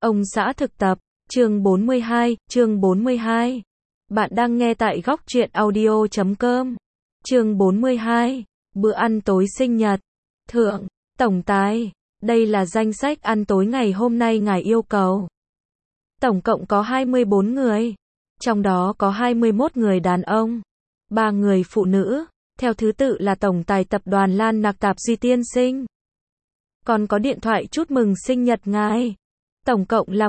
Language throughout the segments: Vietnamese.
Ông xã thực tập, chương 42. Bạn đang nghe tại góc truyện audio.com. Chương 42. Bữa ăn tối sinh nhật. Thượng, tổng tài, đây là danh sách ăn tối ngày hôm nay ngài yêu cầu. Tổng cộng có 24 người, trong đó có 21 người đàn ông, 3 người phụ nữ, theo thứ tự là tổng tài tập đoàn Lan Nạc Tạp Duy tiên sinh. Còn có điện thoại chúc mừng sinh nhật ngài. Tổng cộng là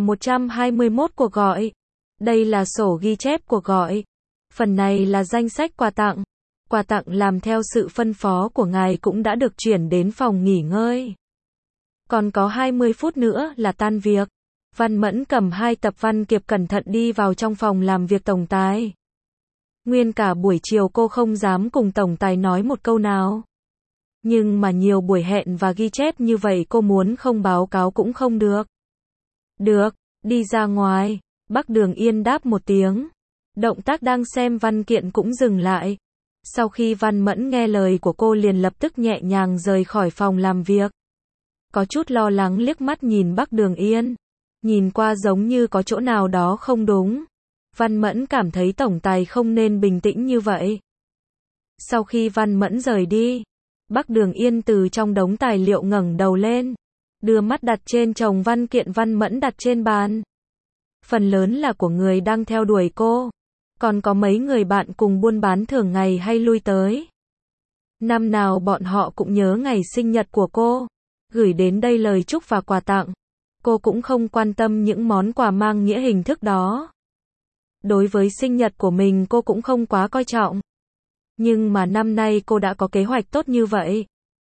121 cuộc gọi. Đây là sổ ghi chép cuộc gọi. Phần này là danh sách quà tặng. Quà tặng làm theo sự phân phó của ngài cũng đã được chuyển đến phòng nghỉ ngơi. Còn có 20 phút nữa là tan việc. Văn Mẫn cầm 2 tập văn kiện cẩn thận đi vào trong phòng làm việc tổng tài. Nguyên cả buổi chiều cô không dám cùng tổng tài nói một câu nào. Nhưng mà nhiều buổi hẹn và ghi chép như vậy cô muốn không báo cáo cũng không được. Được, đi ra ngoài. Bắc Đường Yên đáp một tiếng. Động tác đang xem văn kiện cũng dừng lại. Sau khi Văn Mẫn nghe lời của cô liền lập tức nhẹ nhàng rời khỏi phòng làm việc. Có chút lo lắng liếc mắt nhìn Bắc Đường Yên. Nhìn qua giống như có chỗ nào đó không đúng. Văn Mẫn cảm thấy tổng tài không nên bình tĩnh như vậy. Sau khi Văn Mẫn rời đi, Bắc Đường Yên từ trong đống tài liệu ngẩng đầu lên, đưa mắt đặt trên chồng văn kiện Văn Mẫn đặt trên bàn. Phần lớn là của người đang theo đuổi cô, còn có mấy người bạn cùng buôn bán thường ngày hay lui tới. Năm nào bọn họ cũng nhớ ngày sinh nhật của cô, gửi đến đây lời chúc và quà tặng. Cô cũng không quan tâm những món quà mang nghĩa hình thức đó. Đối với sinh nhật của mình cô cũng không quá coi trọng. Nhưng mà năm nay cô đã có kế hoạch tốt như vậy.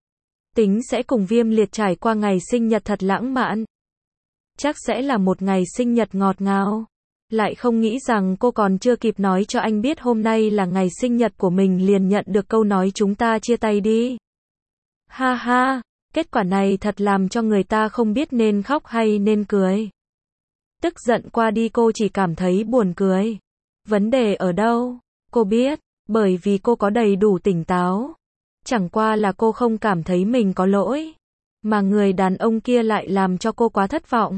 Tính sẽ cùng Viêm Liệt trải qua ngày sinh nhật thật lãng mạn. Chắc sẽ là một ngày sinh nhật ngọt ngào. Lại không nghĩ rằng cô còn chưa kịp nói cho anh biết hôm nay là ngày sinh nhật của mình liền nhận được câu nói chúng ta chia tay đi. Ha ha, kết quả này thật làm cho người ta không biết nên khóc hay nên cười. Tức giận qua đi cô chỉ cảm thấy buồn cười. Vấn đề ở đâu? Cô biết, bởi vì cô có đầy đủ tỉnh táo. Chẳng qua là cô không cảm thấy mình có lỗi. Mà người đàn ông kia lại làm cho cô quá thất vọng.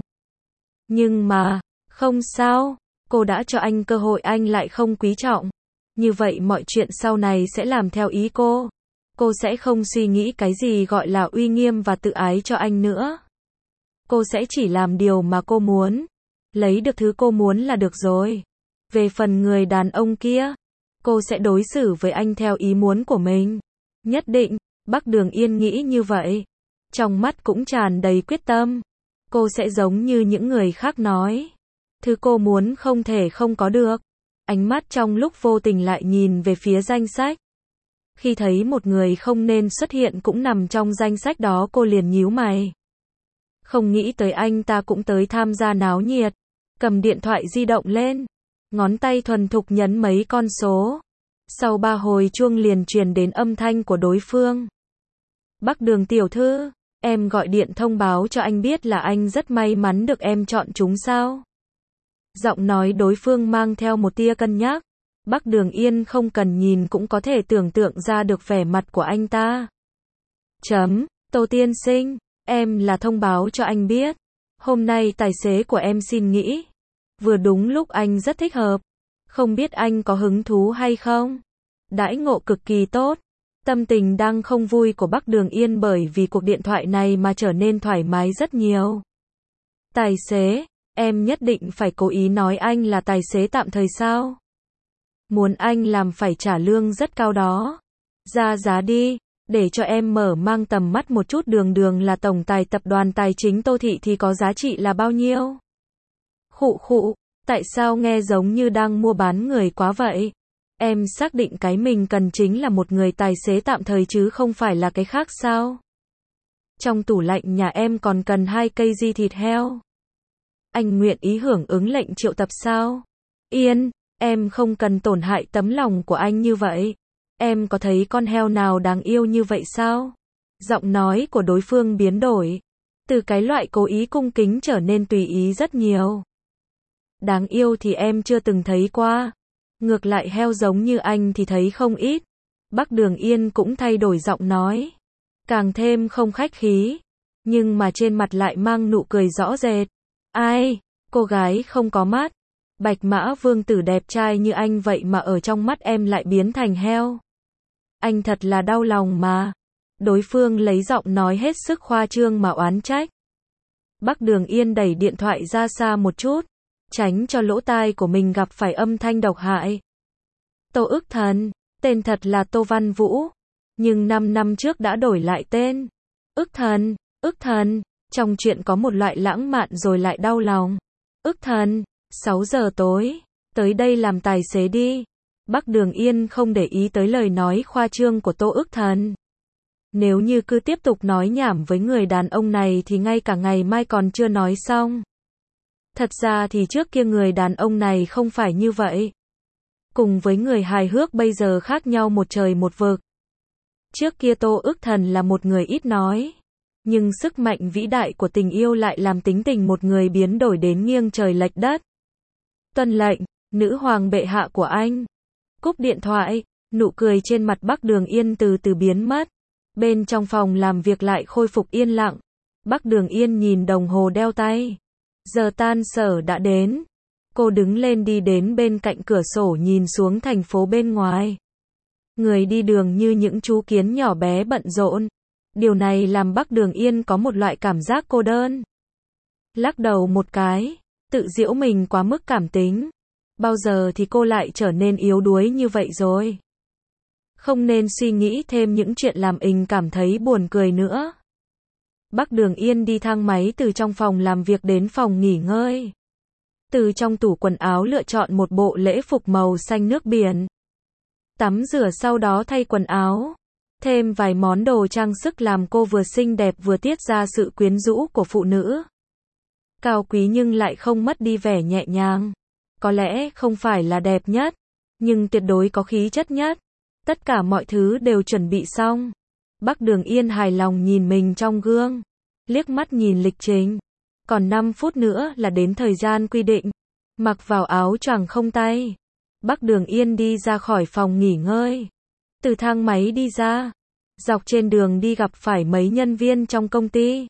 Nhưng mà, không sao, cô đã cho anh cơ hội anh lại không quý trọng. Như vậy mọi chuyện sau này sẽ làm theo ý cô. Cô sẽ không suy nghĩ cái gì gọi là uy nghiêm và tự ái cho anh nữa. Cô sẽ chỉ làm điều mà cô muốn. Lấy được thứ cô muốn là được rồi. Về phần người đàn ông kia, cô sẽ đối xử với anh theo ý muốn của mình. Nhất định, Bắc Đường Yên nghĩ như vậy. Trong mắt cũng tràn đầy quyết tâm. Cô sẽ giống như những người khác nói. Thứ cô muốn không thể không có được. Ánh mắt trong lúc vô tình lại nhìn về phía danh sách. Khi thấy một người không nên xuất hiện cũng nằm trong danh sách đó cô liền nhíu mày. Không nghĩ tới anh ta cũng tới tham gia náo nhiệt. Cầm điện thoại di động lên. Ngón tay thuần thục nhấn mấy con số. Sau 3 hồi chuông liền truyền đến âm thanh của đối phương. Bắc Đường tiểu thư, em gọi điện thông báo cho anh biết là anh rất may mắn được em chọn chúng sao. Giọng nói đối phương mang theo một tia cân nhắc. Bắc Đường Yên không cần nhìn cũng có thể tưởng tượng ra được vẻ mặt của anh ta. Tô tiên sinh, em là thông báo cho anh biết. Hôm nay tài xế của em xin nghỉ. Vừa đúng lúc anh rất thích hợp. Không biết anh có hứng thú hay không? Đãi ngộ cực kỳ tốt. Tâm tình đang không vui của Bắc Đường Yên bởi vì cuộc điện thoại này mà trở nên thoải mái rất nhiều. Tài xế, em nhất định phải cố ý nói anh là tài xế tạm thời sao? Muốn anh làm phải trả lương rất cao đó. Ra giá đi, để cho em mở mang tầm mắt một chút. Đường là tổng tài tập đoàn tài chính Tô Thị thì có giá trị là bao nhiêu? Khụ, tại sao nghe giống như đang mua bán người quá vậy? Em xác định cái mình cần chính là một người tài xế tạm thời chứ không phải là cái khác sao? Trong tủ lạnh nhà em còn cần 2 cây di thịt heo. Anh nguyện ý hưởng ứng lệnh triệu tập sao? Yên, em không cần tổn hại tấm lòng của anh như vậy. Em có thấy con heo nào đáng yêu như vậy sao? Giọng nói của đối phương biến đổi. Từ cái loại cố ý cung kính trở nên tùy ý rất nhiều. Đáng yêu thì em chưa từng thấy qua. Ngược lại heo giống như anh thì thấy không ít. Bắc Đường Yên cũng thay đổi giọng nói. Càng thêm không khách khí. Nhưng mà trên mặt lại mang nụ cười rõ rệt. Ai, Cô gái không có mắt. Bạch Mã Vương tử đẹp trai như anh vậy mà ở trong mắt em lại biến thành heo. Anh thật là đau lòng mà. Đối phương lấy giọng nói hết sức khoa trương mà oán trách. Bắc Đường Yên đẩy điện thoại ra xa một chút, tránh cho lỗ tai của mình gặp phải âm thanh độc hại. Tô Ức Thần, tên thật là Tô Văn Vũ, nhưng 5 năm trước đã đổi lại tên. Ức Thần, trong chuyện có một loại lãng mạn rồi lại đau lòng. Ức Thần, 6 giờ tối, tới đây làm tài xế đi. Bắc Đường Yên không để ý tới lời nói khoa trương của Tô Ức Thần. Nếu như cứ tiếp tục nói nhảm với người đàn ông này thì ngay cả ngày mai còn chưa nói xong. Thật ra thì trước kia người đàn ông này không phải như vậy. Cùng với người hài hước bây giờ khác nhau một trời một vực. Trước kia Tô Ức Thần là một người ít nói. Nhưng sức mạnh vĩ đại của tình yêu lại làm tính tình một người biến đổi đến nghiêng trời lệch đất. Tuân lệnh, nữ hoàng bệ hạ của anh. Cúp điện thoại, nụ cười trên mặt Bắc Đường Yên từ từ biến mất. Bên trong phòng làm việc lại khôi phục yên lặng. Bắc Đường Yên nhìn đồng hồ đeo tay. Giờ tan sở đã đến. Cô đứng lên đi đến bên cạnh cửa sổ nhìn xuống thành phố bên ngoài. Người đi đường như những chú kiến nhỏ bé bận rộn. Điều này làm Bắc Đường Yên có một loại cảm giác cô đơn. Lắc đầu một cái, tự giễu mình quá mức cảm tính. Bao giờ thì cô lại trở nên yếu đuối như vậy rồi? Không nên suy nghĩ thêm những chuyện làm mình cảm thấy buồn cười nữa. Bắc Đường Yên đi thang máy từ trong phòng làm việc đến phòng nghỉ ngơi. Từ trong tủ quần áo lựa chọn một bộ lễ phục màu xanh nước biển. Tắm rửa sau đó thay quần áo. Thêm vài món đồ trang sức làm cô vừa xinh đẹp vừa tiết ra sự quyến rũ của phụ nữ. Cao quý nhưng lại không mất đi vẻ nhẹ nhàng. Có lẽ không phải là đẹp nhất, nhưng tuyệt đối có khí chất nhất. Tất cả mọi thứ đều chuẩn bị xong. Bắc Đường Yên hài lòng nhìn mình trong gương. Liếc mắt nhìn lịch trình. Còn 5 phút nữa là đến thời gian quy định. Mặc vào áo choàng không tay. Bắc Đường Yên đi ra khỏi phòng nghỉ ngơi. Từ thang máy đi ra. Dọc trên đường đi gặp phải mấy nhân viên trong công ty.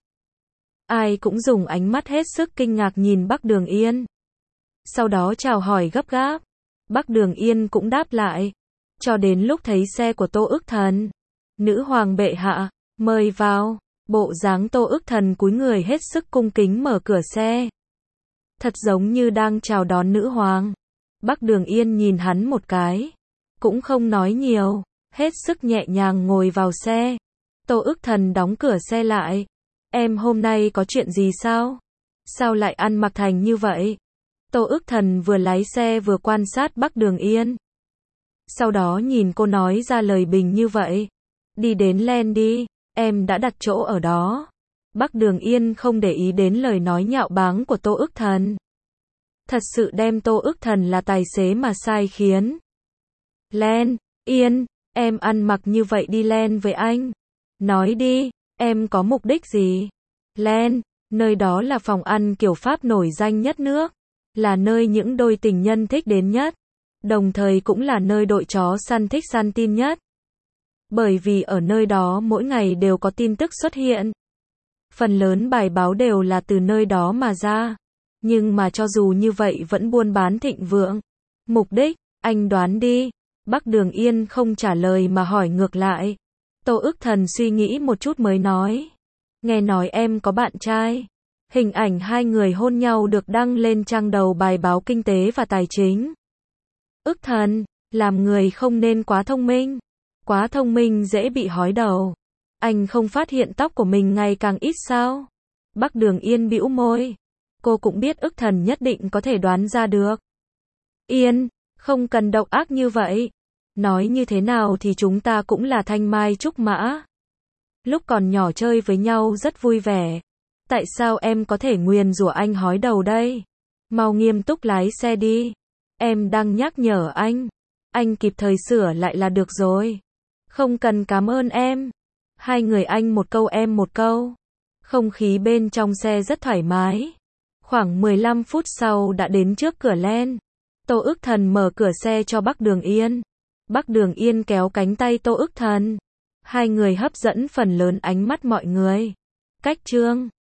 Ai cũng dùng ánh mắt hết sức kinh ngạc nhìn Bắc Đường Yên. Sau đó chào hỏi gấp gáp. Bắc Đường Yên cũng đáp lại. Cho đến lúc thấy xe của Tô Ức Thần. Nữ hoàng bệ hạ, mời vào. Bộ dáng Tô Ức Thần cúi người hết sức cung kính mở cửa xe. Thật giống như đang chào đón nữ hoàng. Bắc Đường Yên nhìn hắn một cái. Cũng không nói nhiều. Hết sức nhẹ nhàng ngồi vào xe. Tô Ức Thần đóng cửa xe lại. Em hôm nay có chuyện gì sao? Sao lại ăn mặc thành như vậy? Tô Ức Thần vừa lái xe vừa quan sát Bắc Đường Yên. Sau đó nhìn cô nói ra lời bình như vậy. Đi đến Len đi, em đã đặt chỗ ở đó. Bắc Đường Yên không để ý đến lời nói nhạo báng của Tô Ức Thần. Thật sự đem Tô Ức Thần là tài xế mà sai khiến. Len, Yên, em ăn mặc như vậy đi Len với anh. Nói đi, em có mục đích gì? Len, nơi đó là phòng ăn kiểu Pháp nổi danh nhất nước. Là nơi những đôi tình nhân thích đến nhất. Đồng thời cũng là nơi đội chó săn thích săn tin nhất. Bởi vì ở nơi đó mỗi ngày đều có tin tức xuất hiện. Phần lớn bài báo đều là từ nơi đó mà ra. Nhưng mà cho dù như vậy vẫn buôn bán thịnh vượng. Mục đích, anh đoán đi. Bắc Đường Yên không trả lời mà hỏi ngược lại. Tô Ức Thần suy nghĩ một chút mới nói. Nghe nói em có bạn trai. Hình ảnh hai người hôn nhau được đăng lên trang đầu bài báo kinh tế và tài chính. Ức Thần, làm người không nên quá thông minh. Quá thông minh dễ bị hói đầu. Anh không phát hiện tóc của mình ngày càng ít sao? Bắc Đường Yên bĩu môi. Cô cũng biết Ức Thần nhất định có thể đoán ra được. Yên, không cần độc ác như vậy. Nói như thế nào thì chúng ta cũng là thanh mai trúc mã. Lúc còn nhỏ chơi với nhau rất vui vẻ. Tại sao em có thể nguyền rủa anh hói đầu đây? Mau nghiêm túc lái xe đi. Em đang nhắc nhở anh. Anh kịp thời sửa lại là được rồi. Không cần cảm ơn em. Hai người anh một câu em một câu. Không khí bên trong xe rất thoải mái. Khoảng 15 phút sau đã đến trước cửa Len. Tô Ức Thần mở cửa xe cho Bắc Đường Yên. Bắc Đường Yên kéo cánh tay Tô Ức Thần. Hai người hấp dẫn phần lớn ánh mắt mọi người. Cách chương